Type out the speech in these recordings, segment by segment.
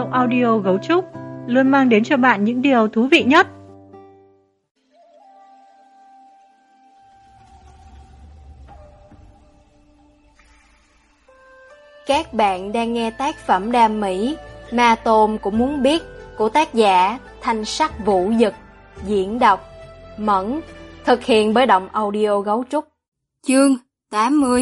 audio Gấu Trúc luôn mang đến cho bạn những điều thú vị nhất. Các bạn đang nghe tác phẩm đam mỹ Ma Tôn Cũng Muốn Biết của tác giả Thanh Sắc Vũ Dực, diễn đọc Mẫn, thực hiện bởi Động Audio Gấu Trúc. Chương 80.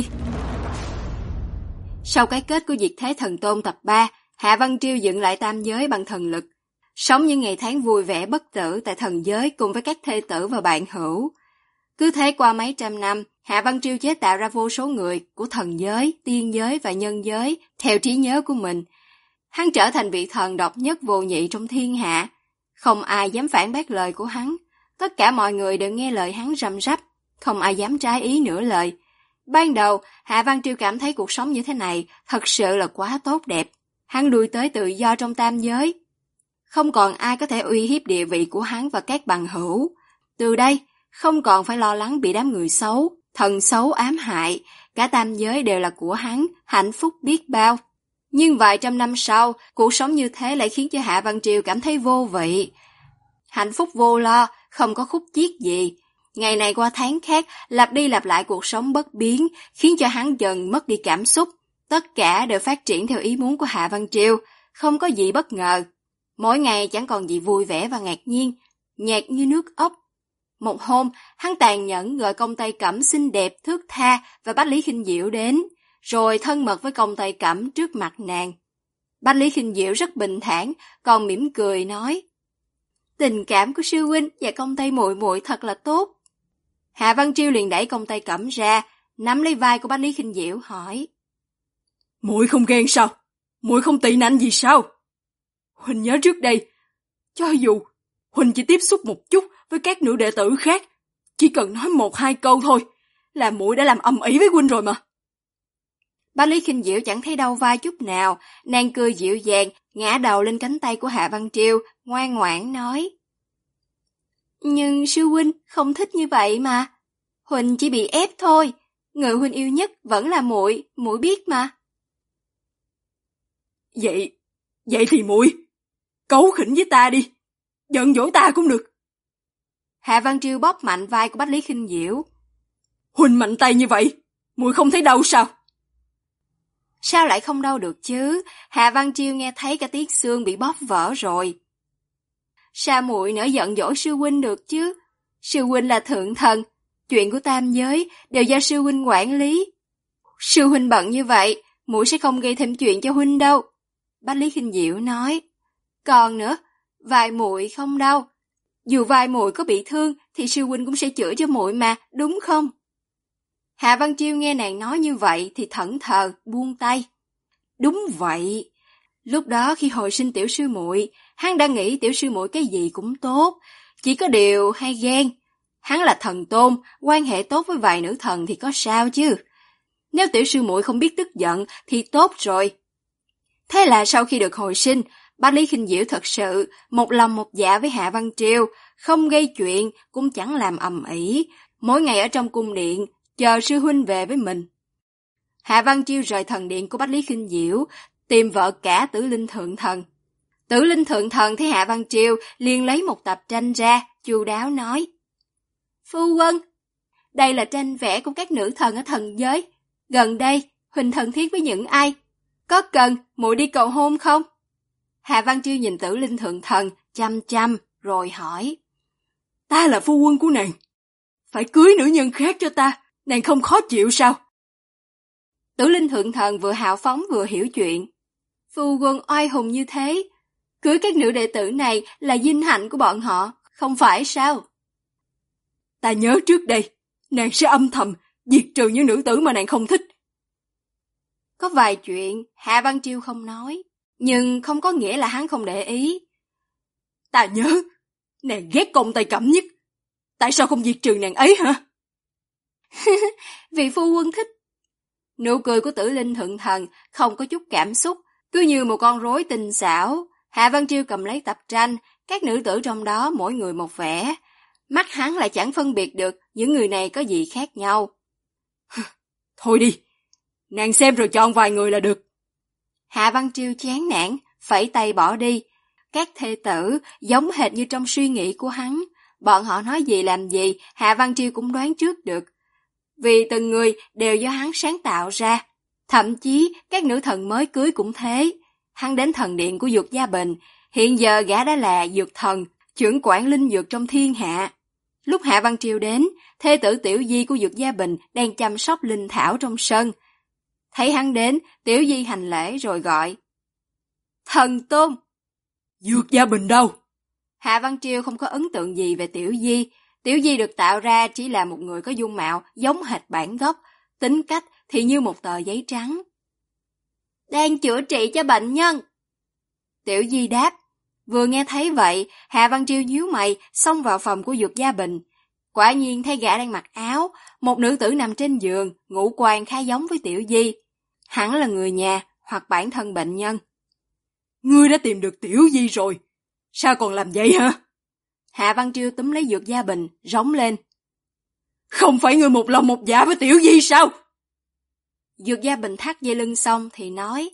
Sau cái kết của Diệt Thế Thần Tôn tập 3, Hạ Văn Triêu dựng lại tam giới bằng thần lực, sống những ngày tháng vui vẻ bất tử tại thần giới cùng với các thê tử và bạn hữu. Cứ thế qua mấy trăm năm, Hạ Văn Triêu chế tạo ra vô số người của thần giới, tiên giới và nhân giới theo trí nhớ của mình. Hắn trở thành vị thần độc nhất vô nhị trong thiên hạ. Không ai dám phản bác lời của hắn. Tất cả mọi người đều nghe lời hắn răm rắp, không ai dám trái ý nửa lời. Ban đầu, Hạ Văn Triêu cảm thấy cuộc sống như thế này thật sự là quá tốt đẹp. Hắn đuổi tới tự do trong tam giới. Không còn ai có thể uy hiếp địa vị của hắn và các bằng hữu. Từ đây, không còn phải lo lắng bị đám người xấu, thần xấu ám hại. Cả tam giới đều là của hắn, hạnh phúc biết bao. Nhưng vài trăm năm sau, cuộc sống như thế lại khiến cho Hạ Văn Triều cảm thấy vô vị. Hạnh phúc vô lo, không có khúc chiết gì. Ngày này qua tháng khác, lặp đi lặp lại cuộc sống bất biến, khiến cho hắn dần mất đi cảm xúc. Tất cả đều phát triển theo ý muốn của Hạ Văn Triều, không có gì bất ngờ. Mỗi ngày chẳng còn gì vui vẻ và ngạc nhiên, nhạt như nước ốc. Một hôm, hắn tàn nhẫn gọi công Tây Cẩm xinh đẹp, thước tha và Bách Lý Khinh Diệu đến, rồi thân mật với công Tây Cẩm trước mặt nàng. Bách Lý Khinh Diệu rất bình thản, còn mỉm cười nói: "Tình cảm của sư huynh và công Tây muội muội thật là tốt." Hạ Văn Triêu liền đẩy công Tây Cẩm ra, nắm lấy vai của Bách Lý Khinh Diệu hỏi: "Muội không ghen sao? Muội không tị nạnh gì sao? Huynh nhớ trước đây, cho dù Huynh chỉ tiếp xúc một chút với các nữ đệ tử khác, chỉ cần nói một hai câu thôi là muội đã làm ầm ĩ với huynh rồi mà." Bách Lý Khinh Diệu chẳng thấy đau vai chút nào, nàng cười dịu dàng, ngã đầu lên cánh tay của Hạ Văn Triêu, ngoan ngoãn nói: "Nhưng sư huynh không thích như vậy mà. Huynh chỉ bị ép thôi, người huynh yêu nhất vẫn là muội, muội biết mà." Vậy thì muội cấu khỉnh với ta đi, giận dỗi ta cũng được." Hạ Văn Triêu bóp mạnh vai của Bách Lý Khinh Diệu. "Huynh mạnh tay như vậy, muội không thấy đau sao?" Sao lại không đau được chứ? Hạ Văn Triêu nghe thấy cả tiếng xương bị bóp vỡ rồi. Sao muội nỡ giận dỗi sư huynh được chứ? Sư huynh là thượng thần, chuyện của tam giới đều do sư huynh quản lý. Sư huynh bận như vậy, muội sẽ không gây thêm chuyện cho huynh đâu." Bách Lý Khinh Diệu nói. "Còn nữa, vai muội không đau. Dù vai muội có bị thương thì sư huynh cũng sẽ chữa cho muội mà, đúng không?" Hạ Văn Triêu nghe nàng nói như vậy thì thẫn thờ, buông tay. Đúng vậy. Lúc đó khi hồi sinh tiểu sư muội, hắn đã nghĩ tiểu sư muội cái gì cũng tốt, chỉ có điều hay ghen. Hắn là thần tôn, quan hệ tốt với vài nữ thần thì có sao chứ? Nếu tiểu sư muội không biết tức giận thì tốt rồi. Thế là sau khi được hồi sinh, Bách Lý Khinh Diệu thật sự một lòng một dạ với Hạ Văn Triêu, không gây chuyện cũng chẳng làm ầm ĩ, mỗi ngày ở trong cung điện chờ sư huynh về với mình. Hạ Văn Triêu rời thần điện của Bách Lý Khinh Diệu, tìm vợ cả Tử Linh Thượng Thần. Tử Linh Thượng Thần thấy Hạ Văn Triêu liền lấy một tập tranh ra, chu đáo nói: "Phu quân, đây là tranh vẽ của các nữ thần ở thần giới. Gần đây, huynh thân thiết với những ai? Có cần muội đi cầu hôn không?" Hạ Văn Triêu nhìn Tử Linh Thượng Thần chăm chăm rồi hỏi: "Ta là phu quân của nàng, phải cưới nữ nhân khác cho ta, nàng không khó chịu sao?" Tử Linh Thượng Thần vừa hào phóng vừa hiểu chuyện. "Phu quân oai hùng như thế, cưới các nữ đệ tử này là vinh hạnh của bọn họ, không phải sao?" "Ta nhớ trước đây, nàng sẽ âm thầm diệt trừ những nữ tử mà nàng không thích." Có vài chuyện Hạ Văn Triêu không nói, nhưng không có nghĩa là hắn không để ý. "Ta nhớ, nàng ghét công Tây Cẩm nhất. Tại sao không diệt trừ nàng ấy hả?" "Vì phu quân thích." Nụ cười của Tử Linh Thượng Thần không có chút cảm xúc, cứ như một con rối tinh xảo. Hạ Văn Triêu cầm lấy tập tranh, các nữ tử trong đó mỗi người một vẻ. Mắt hắn lại chẳng phân biệt được những người này có gì khác nhau. "Thôi đi, nàng xem rồi chọn vài người là được." Hạ Văn Triêu chán nản, phẩy tay bỏ đi. Các thê tử giống hệt như trong suy nghĩ của hắn. Bọn họ nói gì làm gì, Hạ Văn Triều cũng đoán trước được. Vì từng người đều do hắn sáng tạo ra. Thậm chí các nữ thần mới cưới cũng thế. Hắn đến thần điện của Dược Gia Bình, hiện giờ gã đã là dược thần, trưởng quản linh dược trong thiên hạ. Lúc Hạ Văn Triều đến, thê tử Tiểu Di của Dược Gia Bình đang chăm sóc linh thảo trong sân. Thấy hắn đến, Tiểu Di hành lễ rồi gọi: Thần Tôn! Dược Gia Bình đâu? Hạ Văn Triều không có ấn tượng gì về Tiểu Di. Tiểu Di được tạo ra chỉ là một người có dung mạo giống hệt bản gốc, tính cách thì như một tờ giấy trắng. Đang chữa trị cho bệnh nhân. Tiểu Di đáp. Vừa nghe thấy vậy, Hạ Văn Triều nhíu mày, xông vào phòng của Dược Gia Bình. Quả nhiên thấy gã đang mặc áo, một nữ tử nằm trên giường, ngũ quan khá giống với Tiểu Di. Hẳn là người nhà hoặc bản thân bệnh nhân. Ngươi đã tìm được Tiểu Di rồi, sao còn làm vậy hả? Hạ Văn Triều túm lấy Dược Gia Bình, rống lên. Không phải ngươi một lòng một dạ với Tiểu Di sao? Dược Gia Bình thắt dây lưng xong thì nói: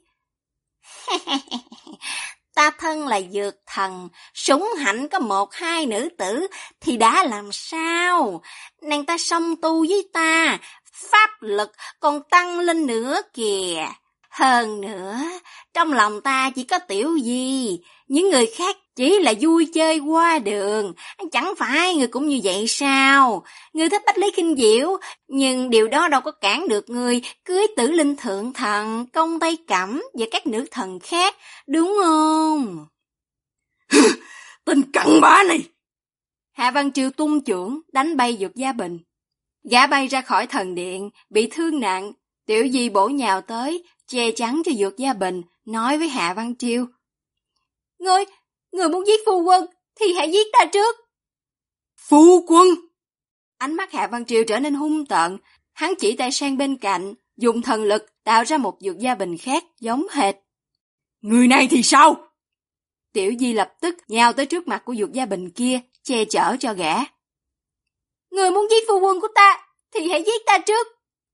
Ta thân là dược thần, sủng hạnh có 1-2 nữ tử thì đã làm sao? Nàng ta song tu với ta, pháp lực còn tăng lên nữa kìa. Hơn nữa, trong lòng ta chỉ có Tiểu Di, những người khác chỉ là vui chơi qua đường. Chẳng phải người cũng như vậy sao? Người thích Bách Lý Kinh Diệu, nhưng điều đó đâu có cản được người cưới Tử Linh Thượng Thần, Công Tây Cẩm và các nữ thần khác, đúng không? Tên cặn bã này! Hạ Văn Triều tung chưởng đánh bay Dược Gia Bình. Gã bay ra khỏi thần điện, bị thương nặng. Tiểu Di bổ nhào tới, che chắn cho Dược Gia Bình, nói với Hạ Văn Triều: Người muốn giết phu quân thì hãy giết ta trước. Phu quân! Ánh mắt Hạ Văn Triều trở nên hung tợn, hắn chỉ tay sang bên cạnh, dùng thần lực tạo ra một Dược Gia Bình khác giống hệt. Người này thì sao? Tiểu Di lập tức nhào tới trước mặt của Dược Gia Bình kia, che chở cho gã. Người muốn giết phu quân của ta thì hãy giết ta trước.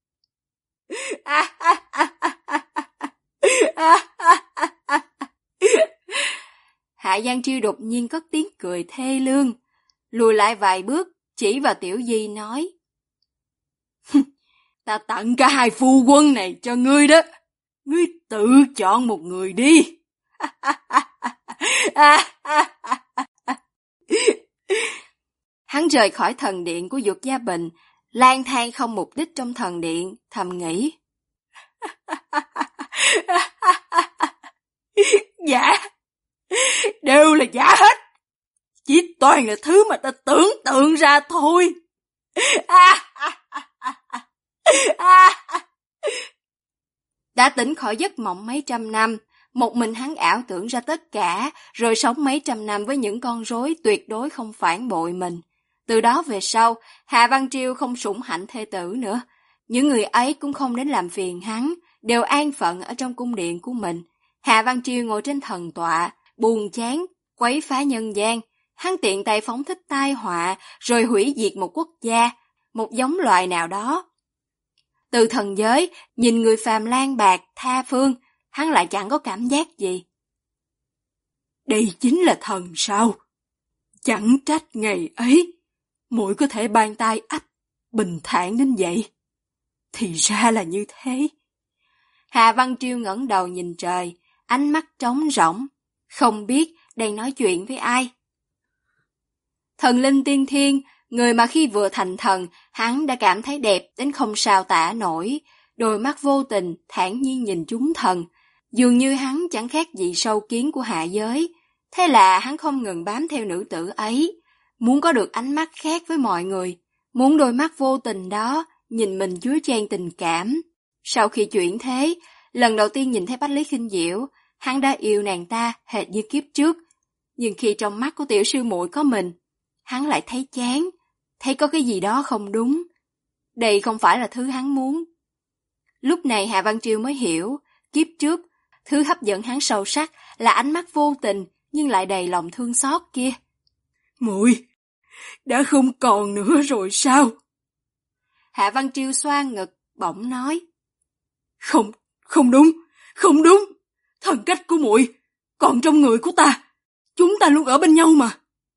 Hạ Văn Triều đột nhiên cất tiếng cười thê lương, lùi lại vài bước, chỉ vào Tiểu Di nói: Ta tặng cả 2 phu quân này cho ngươi đó, ngươi tự chọn một người đi. Hắn rời khỏi thần điện của Dược Gia Bình, lang thang không mục đích trong thần điện, thầm nghĩ: Dạ, đều là giả hết, chỉ toàn là thứ mà ta tưởng tượng ra thôi. Đã tỉnh khỏi giấc mộng mấy trăm năm, một mình hắn ảo tưởng ra tất cả, rồi sống mấy trăm năm với những con rối tuyệt đối không phản bội mình. Từ đó về sau, Hạ Văn Triều không sủng hạnh thê tử nữa. Những người ấy cũng không đến làm phiền hắn, đều an phận ở trong cung điện của mình. Hạ Văn Triều ngồi trên thần tọa, buồn chán, quấy phá nhân gian. Hắn tiện tay phóng thích tai họa, rồi hủy diệt một quốc gia, một giống loài nào đó. Từ thần giới, nhìn người phàm lang bạc, tha phương, hắn lại chẳng có cảm giác gì. Đây chính là thần sao? Chẳng trách ngày ấy, muội có thể ban tay ấp, bình thản đến vậy. Thì ra là như thế. Hạ Văn Triều ngẩng đầu nhìn trời, ánh mắt trống rỗng, không biết đang nói chuyện với ai. Thần linh tiên thiên, người mà khi vừa thành thần, hắn đã cảm thấy đẹp đến không sao tả nổi, đôi mắt vô tình, thản nhiên nhìn chúng thần. Dường như hắn chẳng khác gì sâu kiến của hạ giới, thế là hắn không ngừng bám theo nữ tử ấy, muốn có được ánh mắt khác với mọi người, muốn đôi mắt vô tình đó nhìn mình chứa chan tình cảm. Sau khi chuyển thế, lần đầu tiên nhìn thấy Bách Lý Kinh Diệu, hắn đã yêu nàng ta hệt như kiếp trước, nhưng khi trong mắt của tiểu sư muội có mình, hắn lại thấy chán, thấy có cái gì đó không đúng. Đây không phải là thứ hắn muốn. Lúc này Hạ Văn Triều mới hiểu, kiếp trước, thứ hấp dẫn hắn sâu sắc là ánh mắt vô tình nhưng lại đầy lòng thương xót kia. Muội đã không còn nữa rồi sao? Hạ Văn Triều xoa ngực, bỗng nói: Không đúng. Thần cách của muội Còn trong người của ta, chúng ta luôn ở bên nhau mà.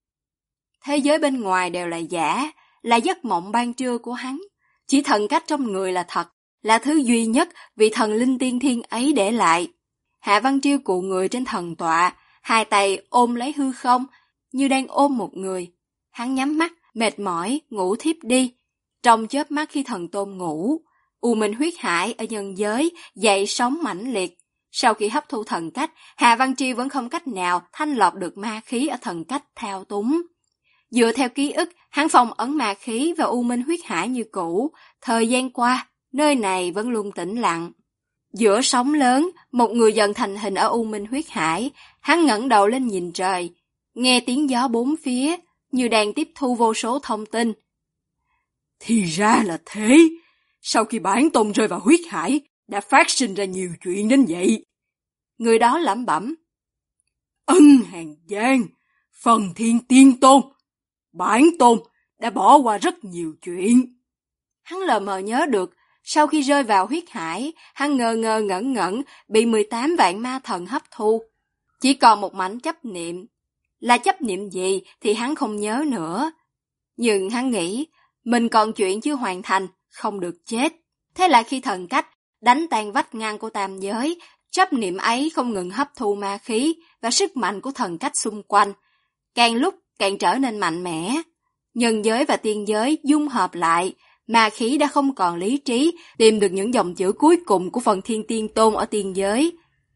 Thế giới bên ngoài đều là giả, là giấc mộng ban trưa của hắn. Chỉ thần cách trong người là thật, là thứ duy nhất vị thần linh tiên thiên ấy để lại. Hạ Văn Triêu cụ người trên thần tọa, hai tay ôm lấy hư không, như đang ôm một người. Hắn nhắm mắt, mệt mỏi, ngủ thiếp đi. Trong chớp mắt khi thần tôn ngủ, U Minh huyết hải ở nhân giới dậy sóng mãnh liệt. Sau khi hấp thu thần cách, Hạ Văn Triêu vẫn không cách nào thanh lọc được ma khí ở thần cách thao túng. Dựa theo ký ức, hắn phong ấn ma khí và U Minh huyết hải như cũ. Thời gian qua, nơi này vẫn luôn tĩnh lặng. Giữa sóng lớn, một người dần thành hình ở U Minh huyết hải. Hắn ngẩng đầu lên nhìn trời, nghe tiếng gió bốn phía, như đang tiếp thu vô số thông tin. Thì ra là thế. Sau khi bản tôn rơi vào huyết hải, đã phát sinh ra nhiều chuyện đến vậy. Người đó lẩm bẩm. Ân hàng giang, phần thiên tiên tôn. Bản tôn đã bỏ qua rất nhiều chuyện. Hắn lờ mờ nhớ được, sau khi rơi vào huyết hải, hắn ngơ ngơ ngẩn ngẩn, bị 18 vạn ma thần hấp thu. Chỉ còn một mảnh chấp niệm. Là chấp niệm gì thì hắn không nhớ nữa. Nhưng hắn nghĩ, mình còn chuyện chưa hoàn thành, không được chết. Thế là khi thần cách đánh tan vách ngăn của tam giới, chấp niệm ấy không ngừng hấp thu ma khí và sức mạnh của thần cách xung quanh. Càng lúc càng trở nên mạnh mẽ. Nhân giới và tiên giới dung hợp lại, ma khí đã không còn lý trí, tìm được những dòng chữ cuối cùng của phần thiên tiên tôn ở tiên giới.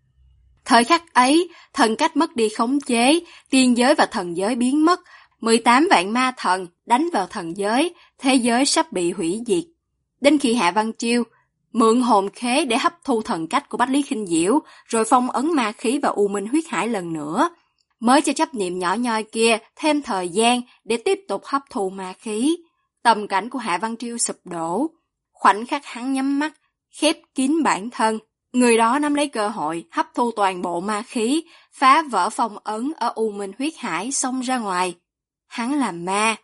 Thời khắc ấy, thần cách mất đi khống chế, tiên giới và thần giới biến mất, 18 vạn ma thần đánh vào thần giới, thế giới sắp bị hủy diệt. Đến khi Hạ Văn Triêu mượn hồn khế để hấp thu thần cách của Bách Lý Khinh Diễu, rồi phong ấn ma khí vào U Minh huyết hải lần nữa, mới cho chấp niệm nhỏ nhoi kia thêm thời gian để tiếp tục hấp thu ma khí. Tầm cảnh của Hạ Văn Triêu sụp đổ. Khoảnh khắc hắn nhắm mắt, khép kín bản thân. Người đó nắm lấy cơ hội hấp thu toàn bộ ma khí, phá vỡ phong ấn ở U Minh huyết hải xông ra ngoài. Hắn là ma.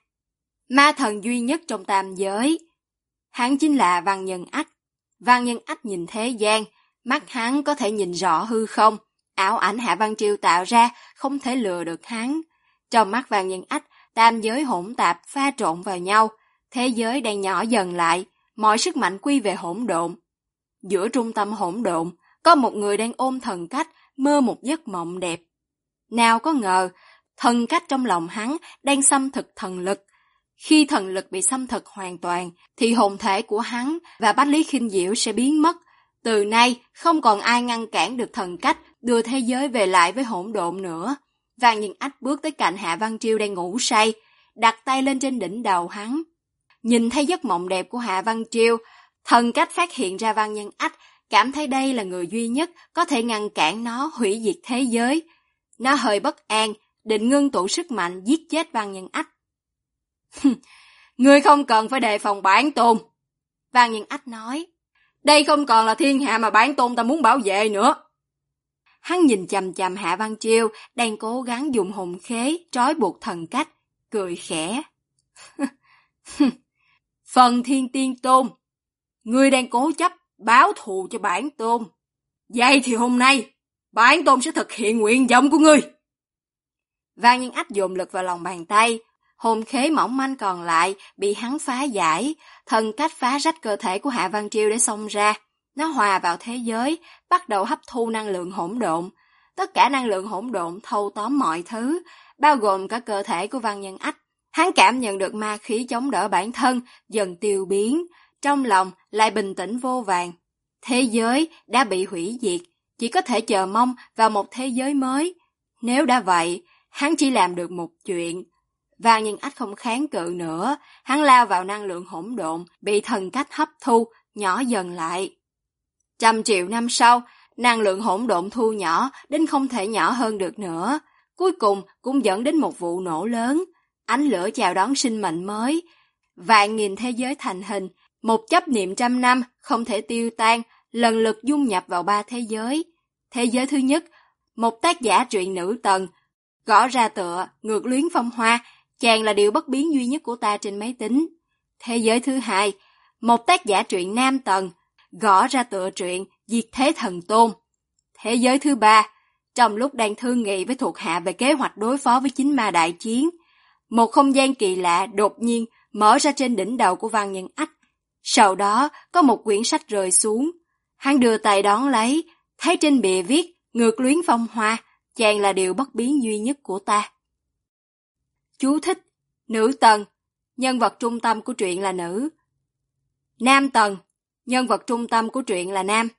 Ma thần duy nhất trong tam giới. Hắn chính là Văn Nhân Ách. Văn Nhân Ách nhìn thế gian, mắt hắn có thể nhìn rõ hư không. Ảo ảnh Hạ Văn Triêu tạo ra không thể lừa được hắn. Trong mắt Văn Nhân Ách, tam giới hỗn tạp pha trộn vào nhau. Thế giới đang nhỏ dần lại, mọi sức mạnh quy về hỗn độn. Giữa trung tâm hỗn độn, có một người đang ôm thần cách, mơ một giấc mộng đẹp. Nào có ngờ, thần cách trong lòng hắn đang xâm thực thần lực. Khi thần lực bị xâm thực hoàn toàn, thì hồn thể của hắn và Bách Lý Khinh Diễu sẽ biến mất. Từ nay, không còn ai ngăn cản được thần cách đưa thế giới về lại với hỗn độn nữa. Văn Nhân Ách bước tới cạnh Hạ Văn Triêu đang ngủ say, đặt tay lên trên đỉnh đầu hắn. Nhìn thấy giấc mộng đẹp của Hạ Văn Triêu, thần cách phát hiện ra Văn Nhân Ách, cảm thấy đây là người duy nhất có thể ngăn cản nó hủy diệt thế giới. Nó hơi bất an, định ngưng tụ sức mạnh giết chết Văn Nhân Ách. Ngươi không cần phải đề phòng bản tôn. Văn Nhân Ách nói, đây không còn là thiên hạ mà bản tôn ta muốn bảo vệ nữa. Hắn nhìn chằm chằm Hạ Văn Triêu đang cố gắng dùng hồn khế trói buộc thần cách, cười khẽ. Phần thiên tiên tôn, ngươi đang cố chấp báo thù cho bản tôn. Vậy thì hôm nay, bản tôn sẽ thực hiện nguyện vọng của ngươi. Văn Nhân Ách dồn lực vào lòng bàn tay, hồn khế mỏng manh còn lại bị hắn phá giải, thần cách phá rách cơ thể của Hạ Văn Triêu để xông ra. Nó hòa vào thế giới, bắt đầu hấp thu năng lượng hỗn độn. Tất cả năng lượng hỗn độn thâu tóm mọi thứ, bao gồm cả cơ thể của Văn Nhân Ách. Hắn cảm nhận được ma khí chống đỡ bản thân dần tiêu biến, trong lòng lại bình tĩnh vô vàn. Thế giới đã bị hủy diệt, chỉ có thể chờ mong vào một thế giới mới. Nếu đã vậy, hắn chỉ làm được một chuyện. Văn Nhân Ách không kháng cự nữa, hắn lao vào năng lượng hỗn độn, bị thần cách hấp thu, nhỏ dần lại. 100 triệu năm sau, năng lượng hỗn độn thu nhỏ đến không thể nhỏ hơn được nữa. Cuối cùng cũng dẫn đến một vụ nổ lớn. Ánh lửa chào đón sinh mệnh mới. Vạn nghìn thế giới thành hình, một chấp niệm 100 năm không thể tiêu tan, lần lượt dung nhập vào 3 thế giới. Thế giới thứ nhất, một tác giả truyện nữ tần, gõ ra tựa Ngược Luyến Phong Hoa, chàng là điều bất biến duy nhất của ta trên máy tính. Thế giới thứ hai, một tác giả truyện nam tần, gõ ra tựa truyện Diệt Thế Thần Tôn. Thế giới thứ ba, trong lúc đang thương nghị với thuộc hạ về kế hoạch đối phó với chính ma đại chiến. Một không gian kỳ lạ đột nhiên mở ra trên đỉnh đầu của Văn Nhân Ách. Sau đó có một quyển sách rơi xuống. Hắn đưa tay đón lấy, thấy trên bìa viết Ngược luyến phong hoa, chàng là điều bất biến duy nhất của ta. Chú thích: Nữ tần, nhân vật trung tâm của truyện là nữ. Nam tần, nhân vật trung tâm của truyện là nam.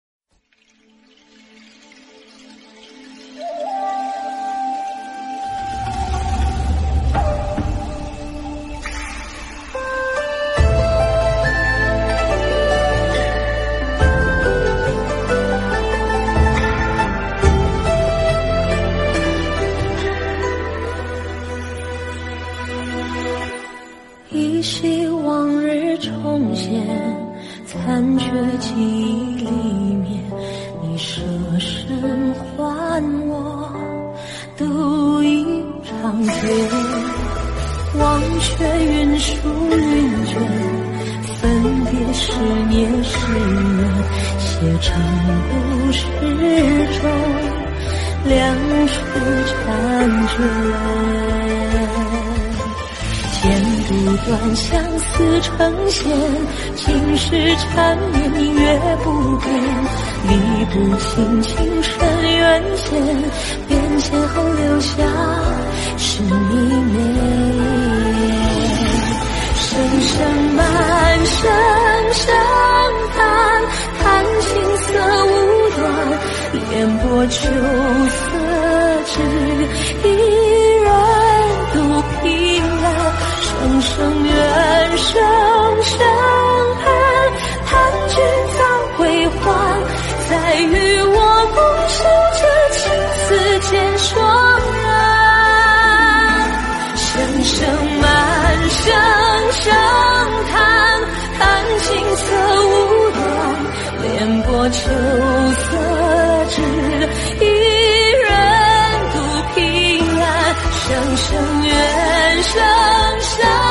依稀往日重现，残缺记忆里面，你舍身还我独一场劫。忘却云舒云卷，分别是年是缘，写成故事中两处婵娟。剪不断相思成线，今世缠绵明月不变，理不清情深缘浅，变迁后留下是你美。声声满声声叹，叹情色无端，帘簸秋色只一人独凭栏。声声怨，声声恨，叹君早归还，再与我共守这情丝间霜染。声声满，声声叹，叹情色无端，帘簸秋色只一人独凭栏。声声怨，声声